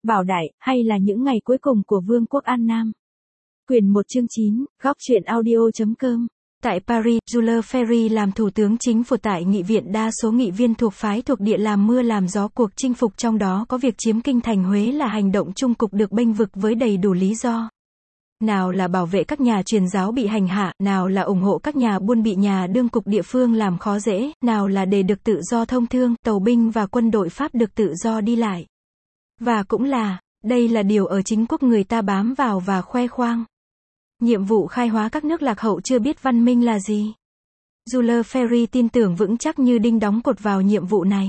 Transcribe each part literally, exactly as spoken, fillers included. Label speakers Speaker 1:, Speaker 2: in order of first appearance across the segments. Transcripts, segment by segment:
Speaker 1: Bảo Đại, hay là những ngày cuối cùng của Vương quốc An Nam. Quyền một chương chín, góc truyện audio.com. Tại Paris, Jules Ferry làm thủ tướng chính phủ tại nghị viện, đa số nghị viên thuộc phái thuộc địa làm mưa làm gió cuộc chinh phục, trong đó có việc chiếm kinh thành Huế là hành động chung cục được bênh vực với đầy đủ lý do. Nào là bảo vệ các nhà truyền giáo bị hành hạ, nào là ủng hộ các nhà buôn bị nhà đương cục địa phương làm khó dễ, nào là để được tự do thông thương, tàu binh và quân đội Pháp được tự do đi lại. Và cũng là, đây là điều ở chính quốc người ta bám vào và khoe khoang. Nhiệm vụ khai hóa các nước lạc hậu chưa biết văn minh là gì. Jules Ferry tin tưởng vững chắc như đinh đóng cột vào nhiệm vụ này.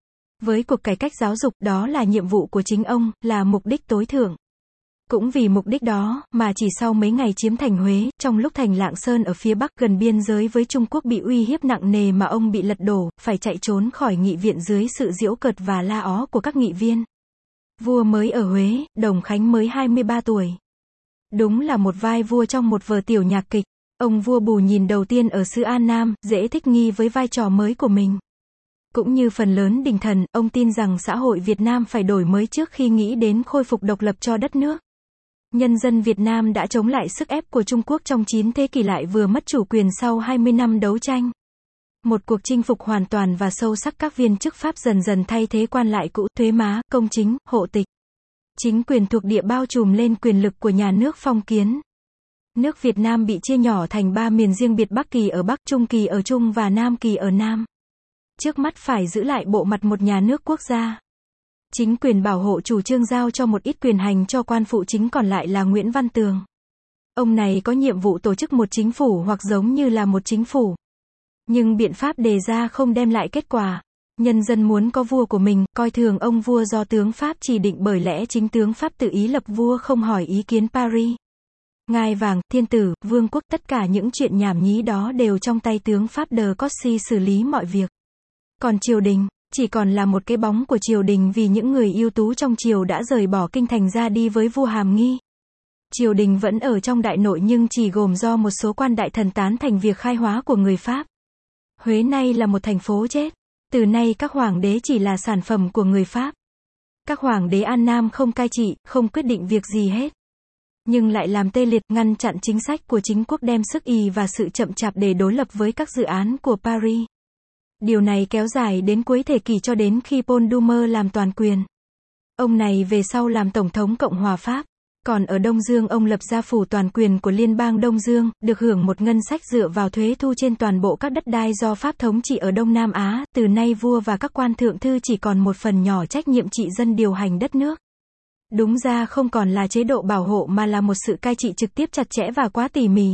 Speaker 1: Với cuộc cải cách giáo dục, đó là nhiệm vụ của chính ông, là mục đích tối thượng. Cũng vì mục đích đó, mà chỉ sau mấy ngày chiếm thành Huế, trong lúc thành Lạng Sơn ở phía Bắc gần biên giới với Trung Quốc bị uy hiếp nặng nề mà ông bị lật đổ, phải chạy trốn khỏi nghị viện dưới sự giễu cợt và la ó của các nghị viên. Vua mới ở Huế, Đồng Khánh mới hai mươi ba tuổi. Đúng là một vai vua trong một vở tiểu nhạc kịch. Ông vua Bù nhìn đầu tiên ở xứ An Nam, dễ thích nghi với vai trò mới của mình. Cũng như phần lớn đình thần, ông tin rằng xã hội Việt Nam phải đổi mới trước khi nghĩ đến khôi phục độc lập cho đất nước. Nhân dân Việt Nam đã chống lại sức ép của Trung Quốc trong chín thế kỷ, lại vừa mất chủ quyền sau hai mươi năm đấu tranh. Một cuộc chinh phục hoàn toàn và sâu sắc, các viên chức Pháp dần dần thay thế quan lại cũ, thuế má, công chính, hộ tịch. Chính quyền thuộc địa bao trùm lên quyền lực của nhà nước phong kiến. Nước Việt Nam bị chia nhỏ thành ba miền riêng biệt, Bắc Kỳ ở Bắc, Trung Kỳ ở Trung và Nam Kỳ ở Nam. Trước mắt phải giữ lại bộ mặt một nhà nước quốc gia. Chính quyền bảo hộ chủ trương giao cho một ít quyền hành cho quan phụ chính, còn lại là Nguyễn Văn Tường. Ông này có nhiệm vụ tổ chức một chính phủ hoặc giống như là một chính phủ. Nhưng biện pháp đề ra không đem lại kết quả. Nhân dân muốn có vua của mình, coi thường ông vua do tướng Pháp chỉ định, bởi lẽ chính tướng Pháp tự ý lập vua không hỏi ý kiến Paris. Ngai vàng, thiên tử, vương quốc, tất cả những chuyện nhảm nhí đó đều trong tay tướng Pháp de Cossy xử lý mọi việc. Còn triều đình, chỉ còn là một cái bóng của triều đình, vì những người ưu tú trong triều đã rời bỏ kinh thành ra đi với vua Hàm Nghi. Triều đình vẫn ở trong đại nội nhưng chỉ gồm do một số quan đại thần tán thành việc khai hóa của người Pháp. Huế nay là một thành phố chết. Từ nay các hoàng đế chỉ là sản phẩm của người Pháp. Các hoàng đế An Nam không cai trị, không quyết định việc gì hết. Nhưng lại làm tê liệt, ngăn chặn chính sách của chính quốc, đem sức ì và sự chậm chạp để đối lập với các dự án của Paris. Điều này kéo dài đến cuối thế kỷ, cho đến khi Paul Doumer làm toàn quyền. Ông này về sau làm Tổng thống Cộng hòa Pháp. Còn ở Đông Dương, ông lập ra phủ toàn quyền của Liên bang Đông Dương, được hưởng một ngân sách dựa vào thuế thu trên toàn bộ các đất đai do Pháp thống trị ở Đông Nam Á. Từ nay vua và các quan thượng thư chỉ còn một phần nhỏ trách nhiệm trị dân, điều hành đất nước. Đúng ra không còn là chế độ bảo hộ mà là một sự cai trị trực tiếp, chặt chẽ và quá tỉ mỉ.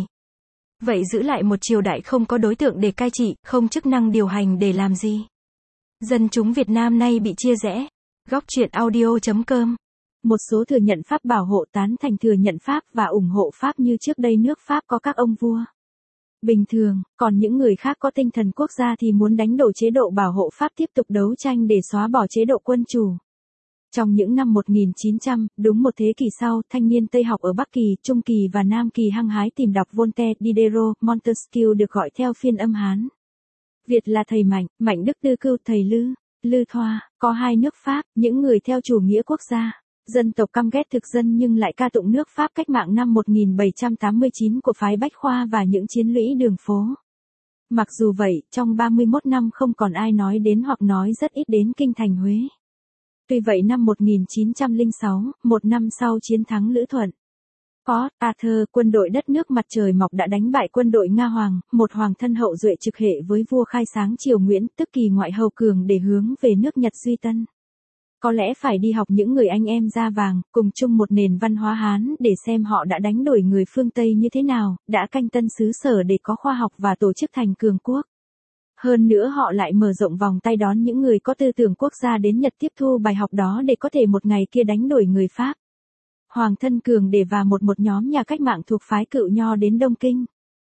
Speaker 1: Vậy giữ lại một triều đại không có đối tượng để cai trị, không chức năng điều hành để làm gì? Dân chúng Việt Nam nay bị chia rẽ. Góc truyện audio.com. Một số thừa nhận Pháp bảo hộ, tán thành thừa nhận Pháp và ủng hộ Pháp như trước đây nước Pháp có các ông vua bình thường, còn những người khác có tinh thần quốc gia thì muốn đánh đổ chế độ bảo hộ Pháp, tiếp tục đấu tranh để xóa bỏ chế độ quân chủ. Trong những năm một nghìn chín trăm, đúng một thế kỷ sau, thanh niên Tây học ở Bắc Kỳ, Trung Kỳ và Nam Kỳ hăng hái tìm đọc Voltaire, Diderot, Montesquieu, được gọi theo phiên âm Hán Việt là thầy Mạnh, Mạnh Đức Tư Cưu, thầy Lư, Lư Thoa. Có hai nước Pháp, những người theo chủ nghĩa quốc gia, dân tộc căm ghét thực dân nhưng lại ca tụng nước Pháp cách mạng năm một nghìn bảy trăm tám mươi chín của phái Bách Khoa và những chiến lũy đường phố. Mặc dù vậy, trong ba mươi mốt năm không còn ai nói đến hoặc nói rất ít đến kinh thành Huế. Tuy vậy năm một nghìn chín trăm lẻ sáu, một năm sau chiến thắng Lữ Thuận, Port Arthur, quân đội đất nước mặt trời mọc đã đánh bại quân đội Nga Hoàng, một hoàng thân hậu duệ trực hệ với vua khai sáng triều Nguyễn, tức Kỳ ngoại hầu cường, để hướng về nước Nhật Duy Tân. Có lẽ phải đi học những người anh em da vàng, cùng chung một nền văn hóa Hán, để xem họ đã đánh đổi người phương Tây như thế nào, đã canh tân xứ sở để có khoa học và tổ chức thành cường quốc. Hơn nữa họ lại mở rộng vòng tay đón những người có tư tưởng quốc gia đến Nhật tiếp thu bài học đó để có thể một ngày kia đánh đổi người Pháp. Hoàng thân cường để và một một nhóm nhà cách mạng thuộc phái Cựu Nho đến Đông Kinh,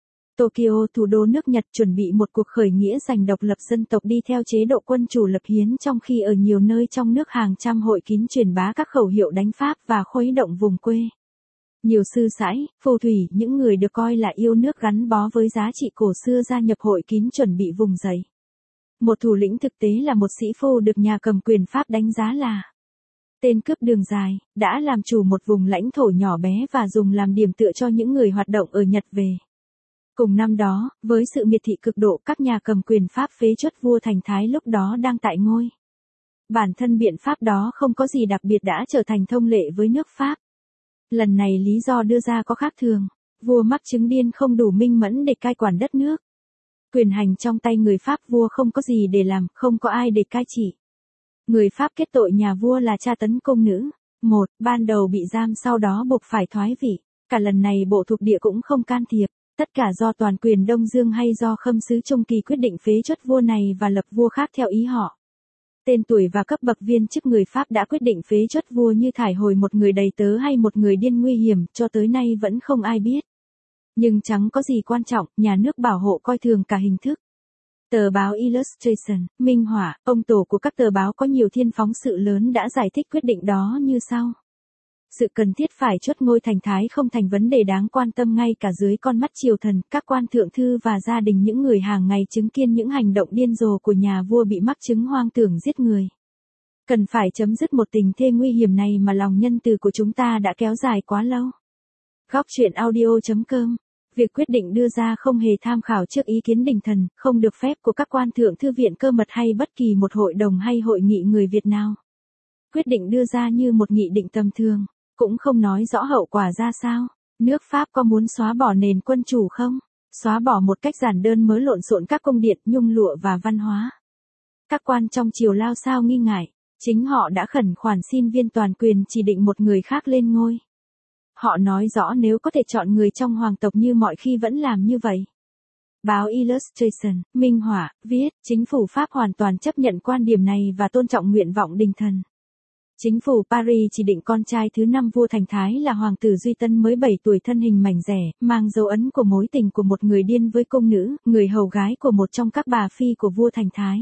Speaker 1: Tokyo, thủ đô nước Nhật, chuẩn bị một cuộc khởi nghĩa giành độc lập dân tộc đi theo chế độ quân chủ lập hiến, trong khi ở nhiều nơi trong nước hàng trăm hội kín truyền bá các khẩu hiệu đánh Pháp và khuấy động vùng quê. Nhiều sư sãi, phù thủy, những người được coi là yêu nước gắn bó với giá trị cổ xưa gia nhập hội kín chuẩn bị vùng dậy. Một thủ lĩnh thực tế là một sĩ phu được nhà cầm quyền Pháp đánh giá là Tên cướp đường dài, đã làm chủ một vùng lãnh thổ nhỏ bé và dùng làm điểm tựa cho những người hoạt động ở Nhật về. Cùng năm đó, với sự miệt thị cực độ, các nhà cầm quyền Pháp phế truất vua Thành Thái lúc đó đang tại ngôi. Bản thân biện pháp đó không có gì đặc biệt đã trở thành thông lệ với nước Pháp. Lần này lý do đưa ra có khác thường, vua mắc chứng điên không đủ minh mẫn để cai quản đất nước. Quyền hành trong tay người Pháp vua không có gì để làm, không có ai để cai trị. Người Pháp kết tội nhà vua là tra tấn công nữ. Một, ban đầu bị giam sau đó buộc phải thoái vị. Cả lần này bộ thuộc địa cũng không can thiệp. Tất cả do toàn quyền Đông Dương hay do khâm sứ Trung Kỳ quyết định phế truất vua này và lập vua khác theo ý họ. Tên tuổi và cấp bậc viên chức người Pháp đã quyết định phế truất vua như thải hồi một người đầy tớ hay một người điên nguy hiểm, cho tới nay vẫn không ai biết. Nhưng chẳng có gì quan trọng, nhà nước bảo hộ coi thường cả hình thức. Tờ báo Illustration, Minh Họa, ông tổ của các tờ báo có nhiều thiên phóng sự lớn đã giải thích quyết định đó như sau. Sự cần thiết phải truất ngôi Thành Thái không thành vấn đề đáng quan tâm ngay cả dưới con mắt triều thần, các quan thượng thư và gia đình những người hàng ngày chứng kiến những hành động điên rồ của nhà vua bị mắc chứng hoang tưởng giết người. Cần phải chấm dứt một tình thế nguy hiểm này mà lòng nhân từ của chúng ta đã kéo dài quá lâu. Góc truyện audio chấm com. Việc quyết định đưa ra không hề tham khảo trước ý kiến đình thần, không được phép của các quan thượng thư viện cơ mật hay bất kỳ một hội đồng hay hội nghị người Việt nào. Quyết định đưa ra như một nghị định tầm thường, cũng không nói rõ hậu quả ra sao. Nước Pháp có muốn xóa bỏ nền quân chủ không? Xóa bỏ một cách giản đơn mới lộn xộn các cung điện, nhung lụa và văn hóa. Các quan trong triều lao sao nghi ngại, chính họ đã khẩn khoản xin viên toàn quyền chỉ định một người khác lên ngôi. Họ nói rõ nếu có thể chọn người trong hoàng tộc như mọi khi vẫn làm như vậy. Báo Illustration, Minh Họa, viết, chính phủ Pháp hoàn toàn chấp nhận quan điểm này và tôn trọng nguyện vọng đình thần. Chính phủ Paris chỉ định con trai thứ năm vua Thành Thái là hoàng tử Duy Tân mới bảy tuổi, thân hình mảnh rẻ, mang dấu ấn của mối tình của một người điên với cung nữ, người hầu gái của một trong các bà phi của vua Thành Thái.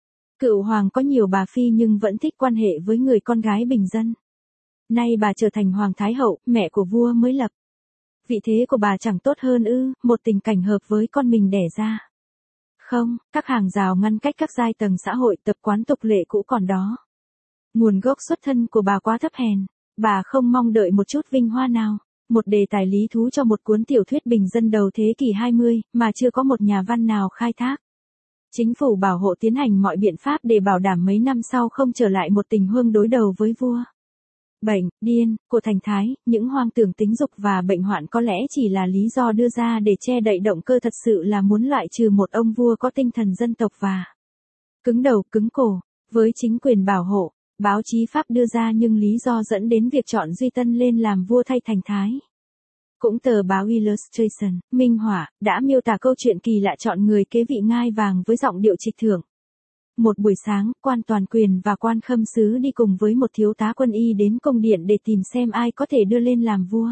Speaker 1: Cựu hoàng có nhiều bà phi nhưng vẫn thích quan hệ với người con gái bình dân. Nay bà trở thành hoàng thái hậu, mẹ của vua mới lập. Vị thế của bà chẳng tốt hơn ư, một tình cảnh hợp với con mình đẻ ra. Không, các hàng rào ngăn cách các giai tầng xã hội, tập quán tục lệ cũ còn đó. Nguồn gốc xuất thân của bà quá thấp hèn, bà không mong đợi một chút vinh hoa nào. Một đề tài lý thú cho một cuốn tiểu thuyết bình dân đầu thế kỷ hai mươi, mà chưa có một nhà văn nào khai thác. Chính phủ bảo hộ tiến hành mọi biện pháp để bảo đảm mấy năm sau không trở lại một tình huống đối đầu với vua. Bệnh, điên, của Thành Thái, những hoang tưởng tính dục và bệnh hoạn có lẽ chỉ là lý do đưa ra để che đậy động cơ thật sự là muốn loại trừ một ông vua có tinh thần dân tộc và cứng đầu, cứng cổ, với chính quyền bảo hộ. Báo chí Pháp đưa ra nhưng lý do dẫn đến việc chọn Duy Tân lên làm vua thay Thành Thái. Cũng tờ báo Illustration, Minh Họa, đã miêu tả câu chuyện kỳ lạ chọn người kế vị ngai vàng với giọng điệu trịch thượng. Một buổi sáng, quan toàn quyền và quan khâm sứ đi cùng với một thiếu tá quân y đến cung điện để tìm xem ai có thể đưa lên làm vua.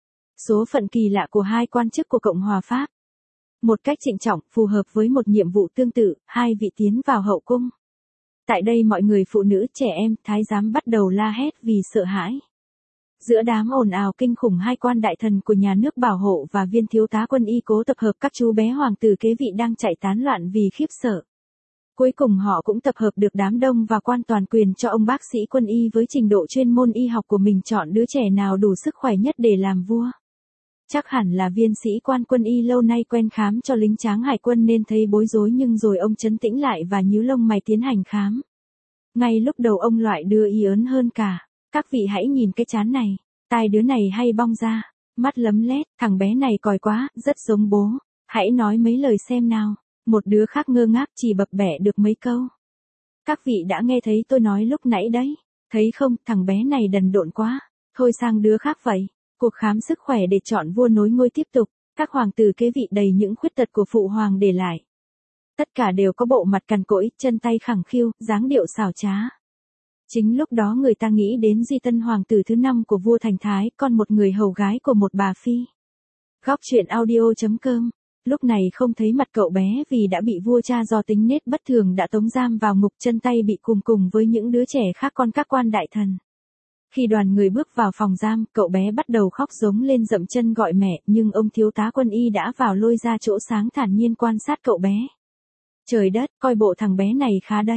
Speaker 1: Số phận kỳ lạ của hai quan chức của Cộng hòa Pháp. Một cách trịnh trọng, phù hợp với một nhiệm vụ tương tự, hai vị tiến vào hậu cung. Tại đây mọi người phụ nữ, trẻ em, thái giám bắt đầu la hét vì sợ hãi. Giữa đám ồn ào kinh khủng, hai quan đại thần của nhà nước bảo hộ và viên thiếu tá quân y cố tập hợp các chú bé hoàng tử kế vị đang chạy tán loạn vì khiếp sợ. Cuối cùng họ cũng tập hợp được đám đông và quan toàn quyền cho ông bác sĩ quân y với trình độ chuyên môn y học của mình chọn đứa trẻ nào đủ sức khỏe nhất để làm vua. Chắc hẳn là viên sĩ quan quân y lâu nay quen khám cho lính tráng hải quân nên thấy bối rối, nhưng rồi ông trấn tĩnh lại và nhíu lông mày tiến hành khám. Ngay lúc đầu ông loại đưa y ớn hơn cả. Các vị hãy nhìn cái trán này, tai đứa này hay bong ra, mắt lấm lét, thằng bé này còi quá, rất giống bố. Hãy nói mấy lời xem nào. Một đứa khác ngơ ngác chỉ bập bẹ được mấy câu. Các vị đã nghe thấy tôi nói lúc nãy đấy. Thấy không, thằng bé này đần độn quá. Thôi sang đứa khác vậy. Cuộc khám sức khỏe để chọn vua nối ngôi tiếp tục. Các hoàng tử kế vị đầy những khuyết tật của phụ hoàng để lại. Tất cả đều có bộ mặt cằn cỗi, chân tay khẳng khiu, dáng điệu xảo trá. Chính lúc đó người ta nghĩ đến Duy Tân hoàng tử thứ năm của vua Thành Thái, con một người hầu gái của một bà phi. Góc truyện audio chấm com. Lúc này không thấy mặt cậu bé vì đã bị vua cha do tính nết bất thường đã tống giam vào ngục, chân tay bị cùng cùng với những đứa trẻ khác con các quan đại thần. Khi đoàn người bước vào phòng giam, cậu bé bắt đầu khóc giống lên dậm chân gọi mẹ, nhưng ông thiếu tá quân y đã vào lôi ra chỗ sáng thản nhiên quan sát cậu bé. Trời đất, coi bộ thằng bé này khá đấy.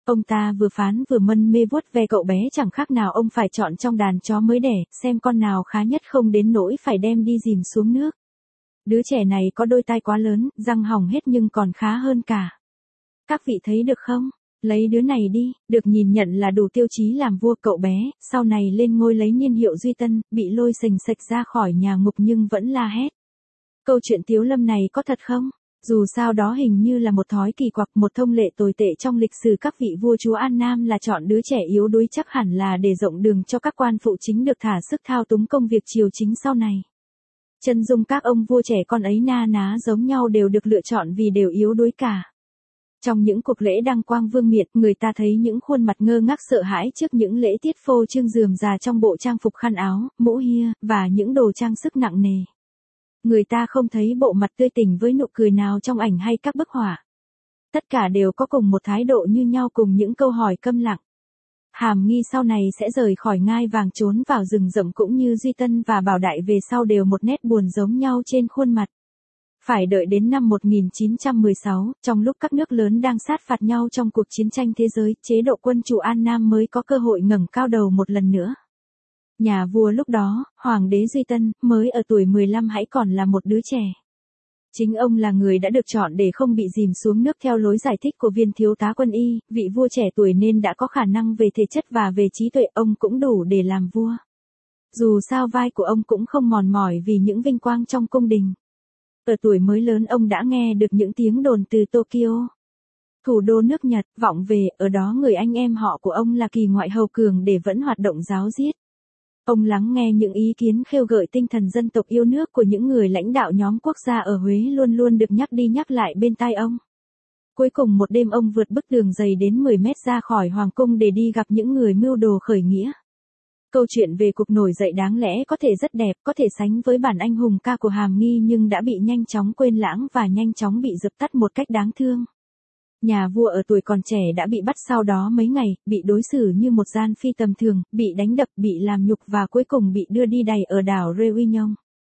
Speaker 1: Ông ta vừa phán vừa mân mê vuốt ve cậu bé chẳng khác nào ông phải chọn trong đàn chó mới đẻ, xem con nào khá nhất không đến nỗi phải đem đi dìm xuống nước. Đứa trẻ này có đôi tai quá lớn, răng hỏng hết nhưng còn khá hơn cả. Các vị thấy được không? Lấy đứa này đi, được nhìn nhận là đủ tiêu chí làm vua. Cậu bé, sau này lên ngôi lấy niên hiệu Duy Tân, bị lôi sềnh sệch ra khỏi nhà ngục nhưng vẫn la hét. Câu chuyện Tiếu Lâm này có thật không? Dù sao đó hình như là một thói kỳ quặc, một thông lệ tồi tệ trong lịch sử các vị vua chúa An Nam là chọn đứa trẻ yếu đuối, chắc hẳn là để rộng đường cho các quan phụ chính được thả sức thao túng công việc triều chính sau này. Chân dung các ông vua trẻ con ấy na ná giống nhau, đều được lựa chọn vì đều yếu đuối cả. Trong những cuộc lễ đăng quang vương miện, người ta thấy những khuôn mặt ngơ ngác sợ hãi trước những lễ tiết phô trương rườm rà trong bộ trang phục khăn áo, mũ hia, và những đồ trang sức nặng nề. Người ta không thấy bộ mặt tươi tỉnh với nụ cười nào trong ảnh hay các bức họa. Tất cả đều có cùng một thái độ như nhau, cùng những câu hỏi câm lặng. Hàm Nghi sau này sẽ rời khỏi ngai vàng trốn vào rừng rậm, cũng như Duy Tân và Bảo Đại về sau đều một nét buồn giống nhau trên khuôn mặt. Phải đợi đến năm một nghìn chín trăm mười sáu, trong lúc các nước lớn đang sát phạt nhau trong cuộc chiến tranh thế giới, chế độ quân chủ An Nam mới có cơ hội ngẩng cao đầu một lần nữa. Nhà vua lúc đó, Hoàng đế Duy Tân, mới ở tuổi mười lăm hãy còn là một đứa trẻ. Chính ông là người đã được chọn để không bị dìm xuống nước theo lối giải thích của viên thiếu tá quân y, vị vua trẻ tuổi nên đã có khả năng về thể chất và về trí tuệ, ông cũng đủ để làm vua. Dù sao vai của ông cũng không mòn mỏi vì những vinh quang trong cung đình. Ở tuổi mới lớn ông đã nghe được những tiếng đồn từ Tokyo, thủ đô nước Nhật, vọng về, ở đó người anh em họ của ông là kỳ ngoại hầu cường để vẫn hoạt động giáo giết. Ông lắng nghe những ý kiến khêu gợi tinh thần dân tộc yêu nước của những người lãnh đạo nhóm quốc gia ở Huế luôn luôn được nhắc đi nhắc lại bên tai ông. Cuối cùng một đêm ông vượt bức tường dày đến mười mét ra khỏi hoàng cung để đi gặp những người mưu đồ khởi nghĩa. Câu chuyện về cuộc nổi dậy đáng lẽ có thể rất đẹp, có thể sánh với bản anh hùng ca của Hàm Nghi, nhưng đã bị nhanh chóng quên lãng và nhanh chóng bị dập tắt một cách đáng thương. Nhà vua ở tuổi còn trẻ đã bị bắt, sau đó mấy ngày, bị đối xử như một gian phi tầm thường, bị đánh đập, bị làm nhục và cuối cùng bị đưa đi đày ở đảo Réunion.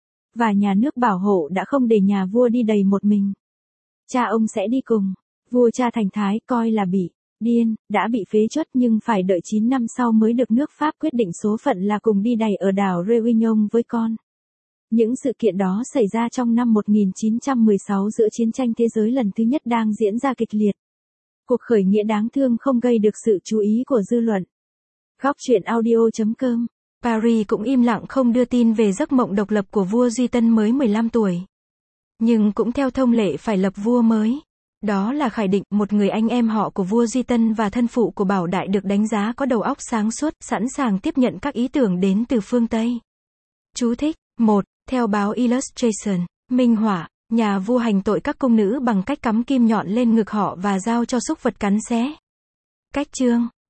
Speaker 1: Và nhà nước bảo hộ đã không để nhà vua đi đày một mình. Cha ông sẽ đi cùng. Vua cha Thành Thái coi là bị điên, đã bị phế truất nhưng phải đợi chín năm sau mới được nước Pháp quyết định số phận là cùng đi đày ở đảo Réunion với con. Những sự kiện đó xảy ra trong năm một nghìn chín trăm mười sáu giữa chiến tranh thế giới lần thứ nhất đang diễn ra kịch liệt. Cuộc khởi nghĩa đáng thương không gây được sự chú ý của dư luận. Góc truyện audio chấm com. Paris cũng im lặng không đưa tin về giấc mộng độc lập của vua Duy Tân mới mười lăm tuổi. Nhưng cũng theo thông lệ phải lập vua mới. Đó là Khải Định, một người anh em họ của vua Duy Tân và thân phụ của Bảo Đại, được đánh giá có đầu óc sáng suốt, sẵn sàng tiếp nhận các ý tưởng đến từ phương Tây. Chú thích. một. Theo báo Illustration, minh họa, nhà vua hành tội các cung nữ bằng cách cắm kim nhọn lên ngực họ và giao cho súc vật cắn xé. Cách chương.